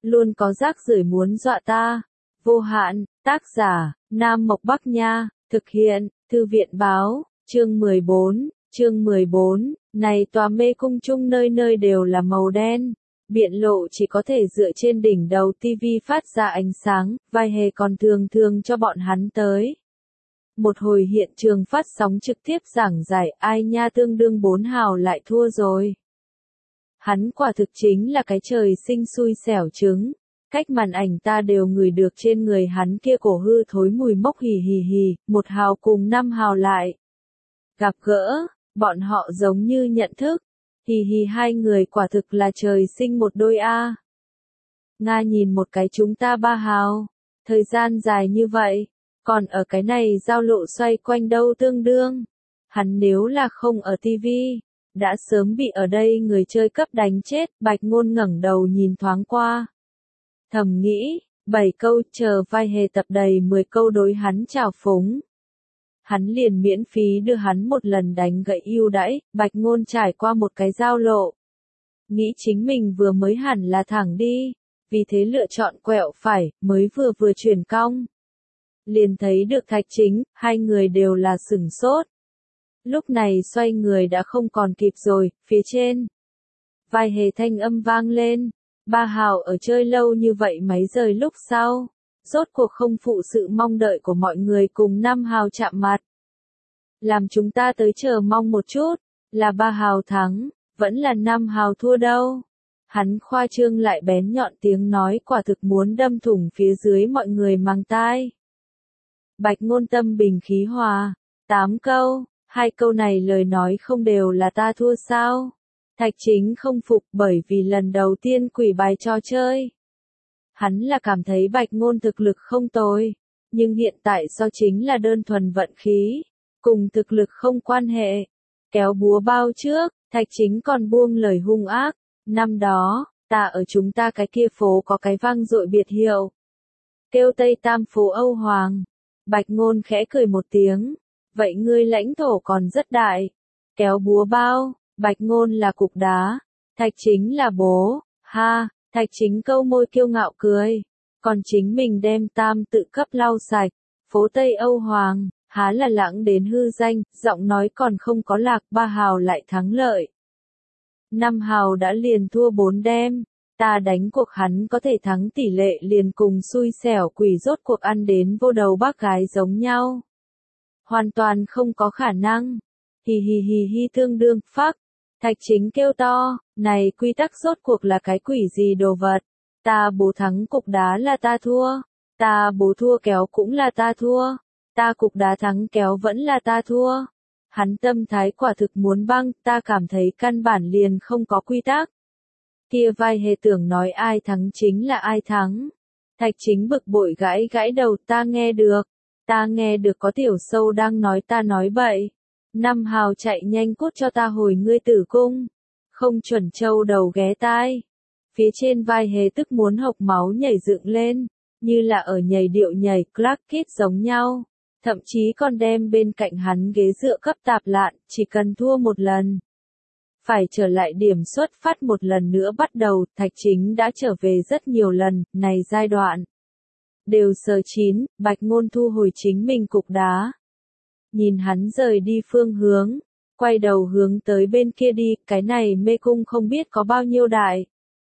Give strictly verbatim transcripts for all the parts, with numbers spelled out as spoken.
luôn có rác rưởi muốn dọa ta. Vô hạn, tác giả, Nam Mộc Bắc Nha, thực hiện, Thư viện Báo, chương mười bốn, chương mười bốn, này tòa mê cung chung nơi nơi đều là màu đen. Biện lộ chỉ có thể dựa trên đỉnh đầu tivi phát ra ánh sáng, vai hề còn thường thường cho bọn hắn tới. Một hồi hiện trường phát sóng trực tiếp giảng giải ai nha tương đương bốn hào lại thua rồi. Hắn quả thực chính là cái trời sinh xui xẻo trứng. Cách màn ảnh ta đều ngửi được trên người hắn kia cổ hư thối mùi mốc hì hì hì, một hào cùng năm hào lại. Gặp gỡ, bọn họ giống như nhận thức. Hì hì hai người quả thực là trời sinh một đôi a. Nga nhìn một cái chúng ta ba hào. Thời gian dài như vậy. Còn ở cái này giao lộ xoay quanh đâu tương đương. Hắn nếu là không ở tivi, đã sớm bị ở đây người chơi cấp đánh chết. Bạch Ngôn ngẩng đầu nhìn thoáng qua. Thầm nghĩ, bảy câu chờ vai hề tập đầy mười câu đối hắn chào phúng. Hắn liền miễn phí đưa hắn một lần đánh gậy ưu đãi. Bạch Ngôn trải qua một cái giao lộ. Nghĩ chính mình vừa mới hẳn là thẳng đi. Vì thế lựa chọn quẹo phải, mới vừa vừa chuyển cong. Liền thấy được Thạch Chính, hai người đều là sửng sốt. Lúc này xoay người đã không còn kịp rồi, phía trên. Vai hề thanh âm vang lên. Ba hào ở chơi lâu như vậy mấy giờ lúc sau. Rốt cuộc không phụ sự mong đợi của mọi người cùng năm hào chạm mặt. Làm chúng ta tới chờ mong một chút, là ba hào thắng, vẫn là năm hào thua đâu. Hắn khoa trương lại bén nhọn tiếng nói quả thực muốn đâm thủng phía dưới mọi người mang tai. Bạch Ngôn tâm bình khí hòa, tám câu, hai câu này lời nói không đều là ta thua sao? Thạch Chính không phục bởi vì lần đầu tiên quỷ bài trò chơi. Hắn là cảm thấy Bạch Ngôn thực lực không tồi, nhưng hiện tại do chính là đơn thuần vận khí, cùng thực lực không quan hệ. Kéo búa bao trước, Thạch Chính còn buông lời hung ác, năm đó, ta ở chúng ta cái kia phố có cái vang dội biệt hiệu. Kêu Tây Tam phố Âu Hoàng. Bạch Ngôn khẽ cười một tiếng, vậy ngươi lãnh thổ còn rất đại. Kéo búa bao, Bạch Ngôn là cục đá, Thạch Chính là bố, ha, Thạch Chính câu môi kiêu ngạo cười, còn chính mình đem tam tự cấp lau sạch, phố Tây Âu Hoàng, há là lãng đến hư danh, giọng nói còn không có lạc, ba hào lại thắng lợi. Năm hào đã liền thua bốn đêm. Ta đánh cuộc hắn có thể thắng tỷ lệ liền cùng xui xẻo quỷ rốt cuộc ăn đến vô đầu bác gái giống nhau. Hoàn toàn không có khả năng. Hì hì hì hì tương đương, phắc. Thạch Chính kêu to, này quy tắc rốt cuộc là cái quỷ gì đồ vật. Ta bố thắng cục đá là ta thua. Ta bố thua kéo cũng là ta thua. Ta cục đá thắng kéo vẫn là ta thua. Hắn tâm thái quả thực muốn băng, ta cảm thấy căn bản liền không có quy tắc. Kia vai hề tưởng nói ai thắng chính là ai thắng. Thạch Chính bực bội gãi gãi đầu, ta nghe được. Ta nghe được có tiểu sâu đang nói ta nói bậy. Năm hào chạy nhanh cút cho ta hồi ngươi tử cung. Không chuẩn châu đầu ghé tai. Phía trên vai hề tức muốn hộc máu nhảy dựng lên. Như là ở nhảy điệu nhảy Clark Kid giống nhau. Thậm chí còn đem bên cạnh hắn ghế dựa cấp tạp lạn, chỉ cần thua một lần. Phải trở lại điểm xuất phát một lần nữa bắt đầu, Thạch Chính đã trở về rất nhiều lần, này giai đoạn. Đều sờ chín, Bạch Ngôn thu hồi chính mình cục đá. Nhìn hắn rời đi phương hướng, quay đầu hướng tới bên kia đi, cái này mê cung không biết có bao nhiêu đại.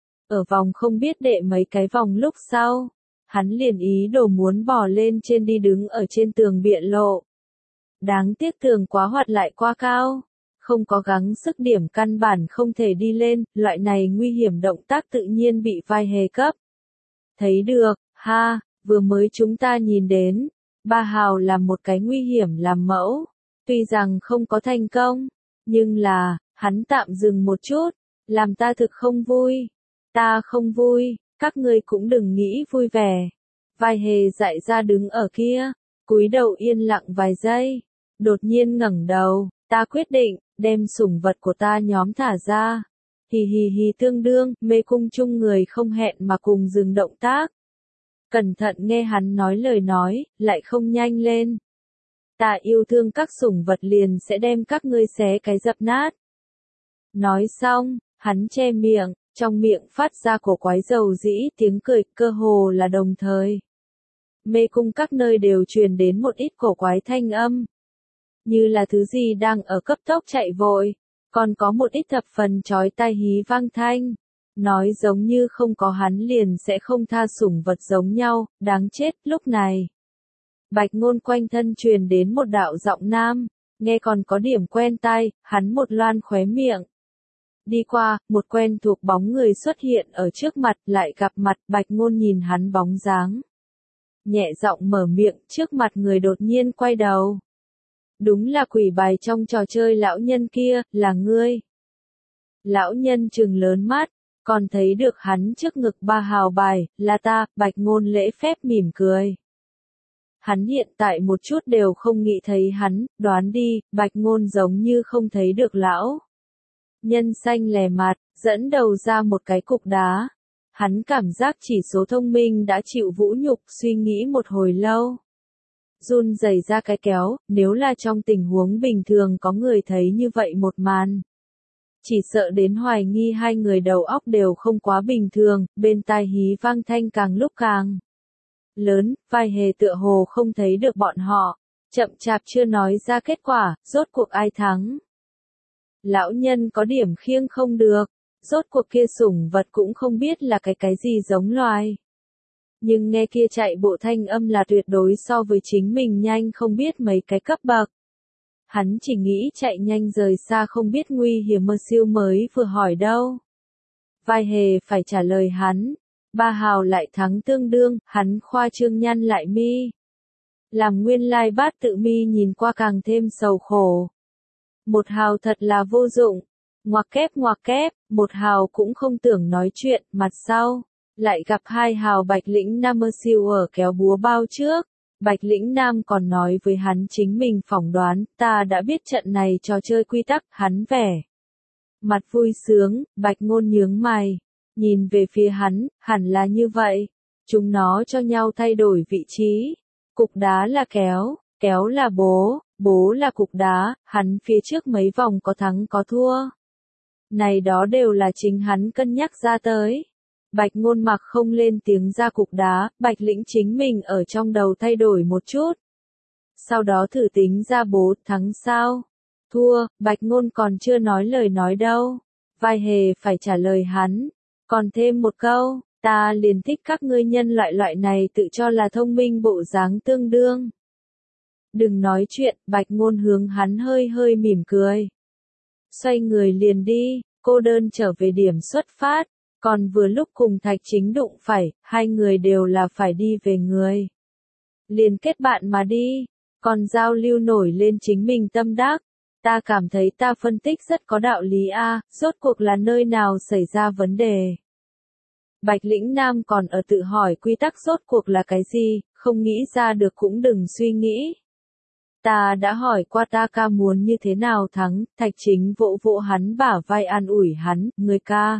Ở vòng không biết đệ mấy cái vòng lúc sau, hắn liền ý đồ muốn bò lên trên đi đứng ở trên tường biện lộ. Đáng tiếc tường quá hoạt lại quá cao. Không có gắng sức điểm căn bản không thể đi lên, loại này nguy hiểm động tác tự nhiên bị vai hề cấp. Thấy được, ha, vừa mới chúng ta nhìn đến, ba hào làm một cái nguy hiểm làm mẫu, tuy rằng không có thành công, nhưng là, hắn tạm dừng một chút, làm ta thực không vui, ta không vui, các ngươi cũng đừng nghĩ vui vẻ. Vai hề dại ra đứng ở kia, cúi đầu yên lặng vài giây, đột nhiên ngẩng đầu, ta quyết định, đem sủng vật của ta nhóm thả ra. Hì hì hì tương đương, mê cung chung người không hẹn mà cùng dừng động tác. Cẩn thận nghe hắn nói lời nói, lại không nhanh lên. Ta yêu thương các sủng vật liền sẽ đem các ngươi xé cái dập nát. Nói xong, hắn che miệng, trong miệng phát ra cổ quái dầu dĩ tiếng cười, cơ hồ là đồng thời. Mê cung các nơi đều truyền đến một ít cổ quái thanh âm. Như là thứ gì đang ở cấp tốc chạy vội, còn có một ít thập phần chói tai hí vang thanh. Nói giống như không có hắn liền sẽ không tha sủng vật giống nhau, đáng chết, lúc này. Bạch Ngôn quanh thân truyền đến một đạo giọng nam, nghe còn có điểm quen tai, hắn một loan khóe miệng. Đi qua, một quen thuộc bóng người xuất hiện ở trước mặt, lại gặp mặt, Bạch Ngôn nhìn hắn bóng dáng. Nhẹ giọng mở miệng, trước mặt người đột nhiên quay đầu. Đúng là quỷ bài trong trò chơi lão nhân kia, là ngươi. Lão nhân trừng lớn mắt, còn thấy được hắn trước ngực ba hào bài, là ta, Bạch Ngôn lễ phép mỉm cười. Hắn hiện tại một chút đều không nghĩ thấy hắn, đoán đi, Bạch Ngôn giống như không thấy được lão. Nhân xanh lè mặt, dẫn đầu ra một cái cục đá. Hắn cảm giác chỉ số thông minh đã chịu vũ nhục, suy nghĩ một hồi lâu. Run rẩy ra cái kéo, nếu là trong tình huống bình thường có người thấy như vậy một màn. Chỉ sợ đến hoài nghi hai người đầu óc đều không quá bình thường, bên tai hí vang thanh càng lúc càng lớn, vai hề tựa hồ không thấy được bọn họ, chậm chạp chưa nói ra kết quả, rốt cuộc ai thắng. Lão nhân có điểm khiêng không được, rốt cuộc kia sủng vật cũng không biết là cái cái gì giống loài. Nhưng nghe kia chạy bộ thanh âm là tuyệt đối so với chính mình nhanh không biết mấy cái cấp bậc. Hắn chỉ nghĩ chạy nhanh rời xa không biết nguy hiểm mơ siêu mới vừa hỏi đâu. Vai hề phải trả lời hắn. Ba hào lại thắng tương đương, hắn khoa trương nhăn lại mi. Làm nguyên lai bát tự mi nhìn qua càng thêm sầu khổ. Một hào thật là vô dụng. Ngoặc kép ngoặc kép, một hào cũng không tưởng nói chuyện, mặt sau. Lại gặp hai hào Bạch Lĩnh Nam mơ siêu ở kéo búa bao trước. Bạch Lĩnh Nam còn nói với hắn chính mình phỏng đoán, ta đã biết trận này trò chơi quy tắc, hắn vẻ. Mặt vui sướng, Bạch Ngôn nhướng mày, nhìn về phía hắn, hẳn là như vậy. Chúng nó cho nhau thay đổi vị trí. Cục đá là kéo, kéo là bố, bố là cục đá, hắn phía trước mấy vòng có thắng có thua. Này đó đều là chính hắn cân nhắc ra tới. Bạch Ngôn mặc không lên tiếng ra cục đá, Bạch Lĩnh chính mình ở trong đầu thay đổi một chút. Sau đó thử tính ra bố, thắng sao? Thua, Bạch Ngôn còn chưa nói lời nói đâu. Vai hề phải trả lời hắn. Còn thêm một câu, ta liền thích các ngươi nhân loại loại này tự cho là thông minh bộ dáng tương đương. Đừng nói chuyện, Bạch Ngôn hướng hắn hơi hơi mỉm cười. Xoay người liền đi, cô đơn trở về điểm xuất phát. Còn vừa lúc cùng Thạch Chính đụng phải, hai người đều là phải đi về người. Liền kết bạn mà đi, còn giao lưu nổi lên chính mình tâm đắc. Ta cảm thấy ta phân tích rất có đạo lý a, rốt cuộc là nơi nào xảy ra vấn đề. Bạch Lĩnh Nam còn ở tự hỏi quy tắc rốt cuộc là cái gì, không nghĩ ra được cũng đừng suy nghĩ. Ta đã hỏi qua ta ca muốn như thế nào thắng, Thạch Chính vỗ vỗ hắn bả vai an ủi hắn, người ca.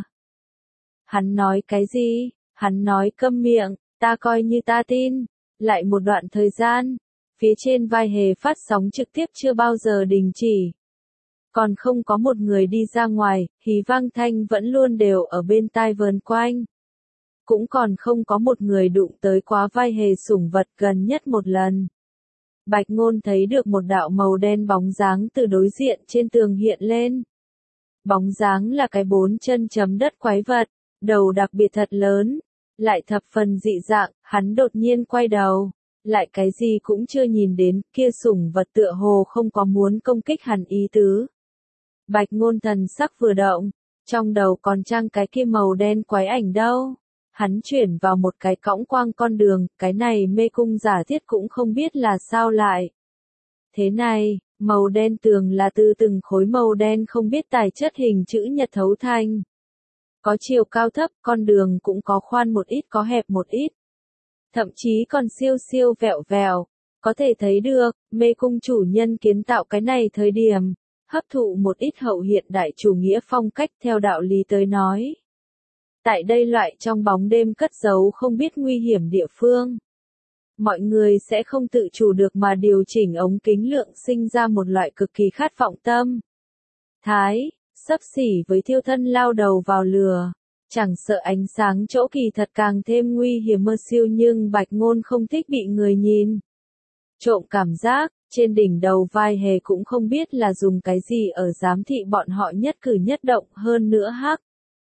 Hắn nói cái gì? Hắn nói câm miệng, ta coi như ta tin. Lại một đoạn thời gian, phía trên vai hề phát sóng trực tiếp chưa bao giờ đình chỉ. Còn không có một người đi ra ngoài, hí vang thanh vẫn luôn đều ở bên tai vờn quanh. Cũng còn không có một người đụng tới quá vai hề sủng vật gần nhất một lần. Bạch Ngôn thấy được một đạo màu đen bóng dáng từ đối diện trên tường hiện lên. Bóng dáng là cái bốn chân chấm đất quái vật. Đầu đặc biệt thật lớn, lại thập phần dị dạng, hắn đột nhiên quay đầu, lại cái gì cũng chưa nhìn đến, kia sủng vật tựa hồ không có muốn công kích hắn ý tứ. Bạch Ngôn thần sắc vừa động, trong đầu còn trang cái kia màu đen quái ảnh đâu. Hắn chuyển vào một cái cõng quang con đường, cái này mê cung giả thiết cũng không biết là sao lại. Thế này, màu đen tường là từ từng khối màu đen không biết tài chất hình chữ nhật thấu thành. Có chiều cao thấp, con đường cũng có khoan một ít có hẹp một ít. Thậm chí còn siêu siêu vẹo vẹo. Có thể thấy được, mê cung chủ nhân kiến tạo cái này thời điểm, hấp thụ một ít hậu hiện đại chủ nghĩa phong cách theo đạo lý tới nói. Tại đây loại trong bóng đêm cất giấu không biết nguy hiểm địa phương. Mọi người sẽ không tự chủ được mà điều chỉnh ống kính lượng sinh ra một loại cực kỳ khát vọng tâm. Thái, xấp xỉ với thiêu thân lao đầu vào lửa. Chẳng sợ ánh sáng chỗ kỳ thật càng thêm nguy hiểm mơ siêu nhưng Bạch Ngôn không thích bị người nhìn. Trộm cảm giác, trên đỉnh đầu vai hề cũng không biết là dùng cái gì ở giám thị bọn họ nhất cử nhất động hơn nữa hắc.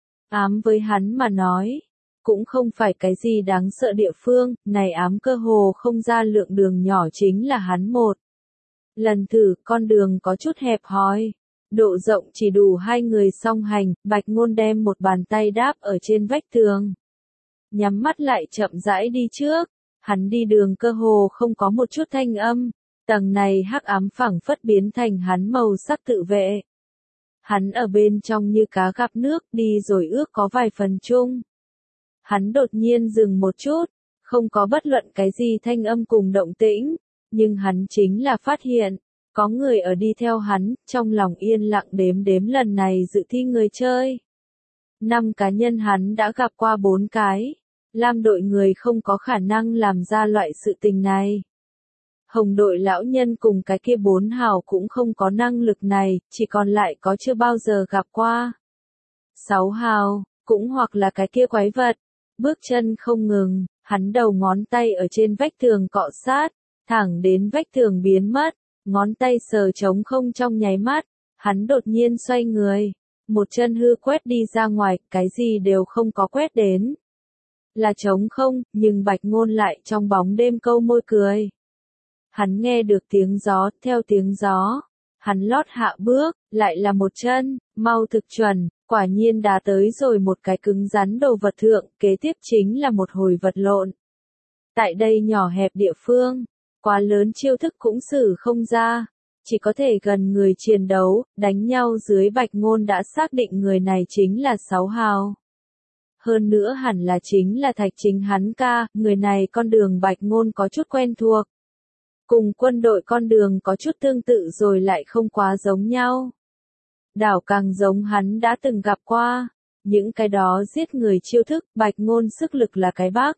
Ám với hắn mà nói, cũng không phải cái gì đáng sợ địa phương, này ám cơ hồ không ra lượng đường nhỏ chính là hắn một. Lần thử con đường có chút hẹp hòi, độ rộng chỉ đủ hai người song hành, Bạch Ngôn đem một bàn tay đáp ở trên vách tường. Nhắm mắt lại chậm rãi đi trước, hắn đi đường cơ hồ không có một chút thanh âm, tầng này hắc ám phẳng phất biến thành hắn màu sắc tự vệ. Hắn ở bên trong như cá gặp nước đi rồi ước có vài phần chung. Hắn đột nhiên dừng một chút, không có bất luận cái gì thanh âm cùng động tĩnh, nhưng hắn chính là phát hiện, có người ở đi theo hắn, trong lòng yên lặng đếm đếm lần này dự thi người chơi. Năm cá nhân hắn đã gặp qua bốn cái, lam đội người không có khả năng làm ra loại sự tình này. Hồng đội lão nhân cùng cái kia bốn hào cũng không có năng lực này, chỉ còn lại có chưa bao giờ gặp qua. Sáu hào, cũng hoặc là cái kia quái vật, bước chân không ngừng, hắn đầu ngón tay ở trên vách tường cọ sát, thẳng đến vách tường biến mất, ngón tay sờ trống không trong nháy mắt, hắn đột nhiên xoay người, một chân hư quét đi ra ngoài, cái gì đều không có quét đến. Là trống không, nhưng Bạch Ngôn lại trong bóng đêm câu môi cười. Hắn nghe được tiếng gió, theo tiếng gió, hắn lót hạ bước, lại là một chân, mau thực chuẩn, quả nhiên đá tới rồi một cái cứng rắn đồ vật thượng, kế tiếp chính là một hồi vật lộn. Tại đây nhỏ hẹp địa phương, quá lớn chiêu thức cũng xử không ra, chỉ có thể gần người chiến đấu, đánh nhau dưới Bạch Ngôn đã xác định người này chính là sáu hào. Hơn nữa hẳn là chính là Thạch Chính hắn ca, người này con đường Bạch Ngôn có chút quen thuộc. Cùng quân đội con đường có chút tương tự rồi lại không quá giống nhau. Đảo càng giống hắn đã từng gặp qua, những cái đó giết người chiêu thức, Bạch Ngôn sức lực là cái bác.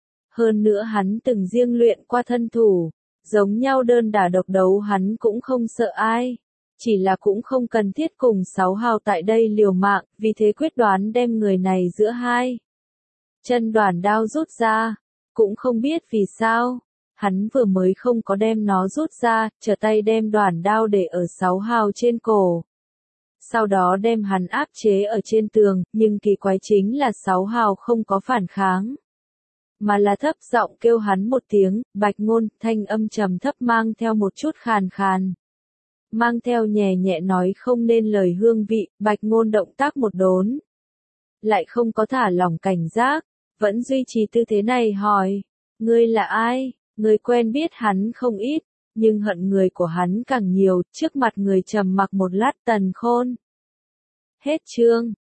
Hơn nữa hắn từng riêng luyện qua thân thủ, giống nhau đơn đả độc đấu hắn cũng không sợ ai. Chỉ là cũng không cần thiết cùng sáu hào tại đây liều mạng, vì thế quyết đoán đem người này giữa hai chân đoàn đao rút ra, cũng không biết vì sao. Hắn vừa mới không có đem nó rút ra, trở tay đem đoàn đao để ở sáu hào trên cổ. Sau đó đem hắn áp chế ở trên tường, nhưng kỳ quái chính là sáu hào không có phản kháng. Mà là thấp giọng kêu hắn một tiếng, Bạch Ngôn, thanh âm trầm thấp mang theo một chút khàn khàn. Mang theo nhẹ nhẹ nói không nên lời hương vị, Bạch Ngôn động tác một đốn. Lại không có thả lỏng cảnh giác, vẫn duy trì tư thế này hỏi, ngươi là ai? Người quen biết hắn không ít, nhưng hận người của hắn càng nhiều, trước mặt người trầm mặc một lát Tần Khôn. Hết chương.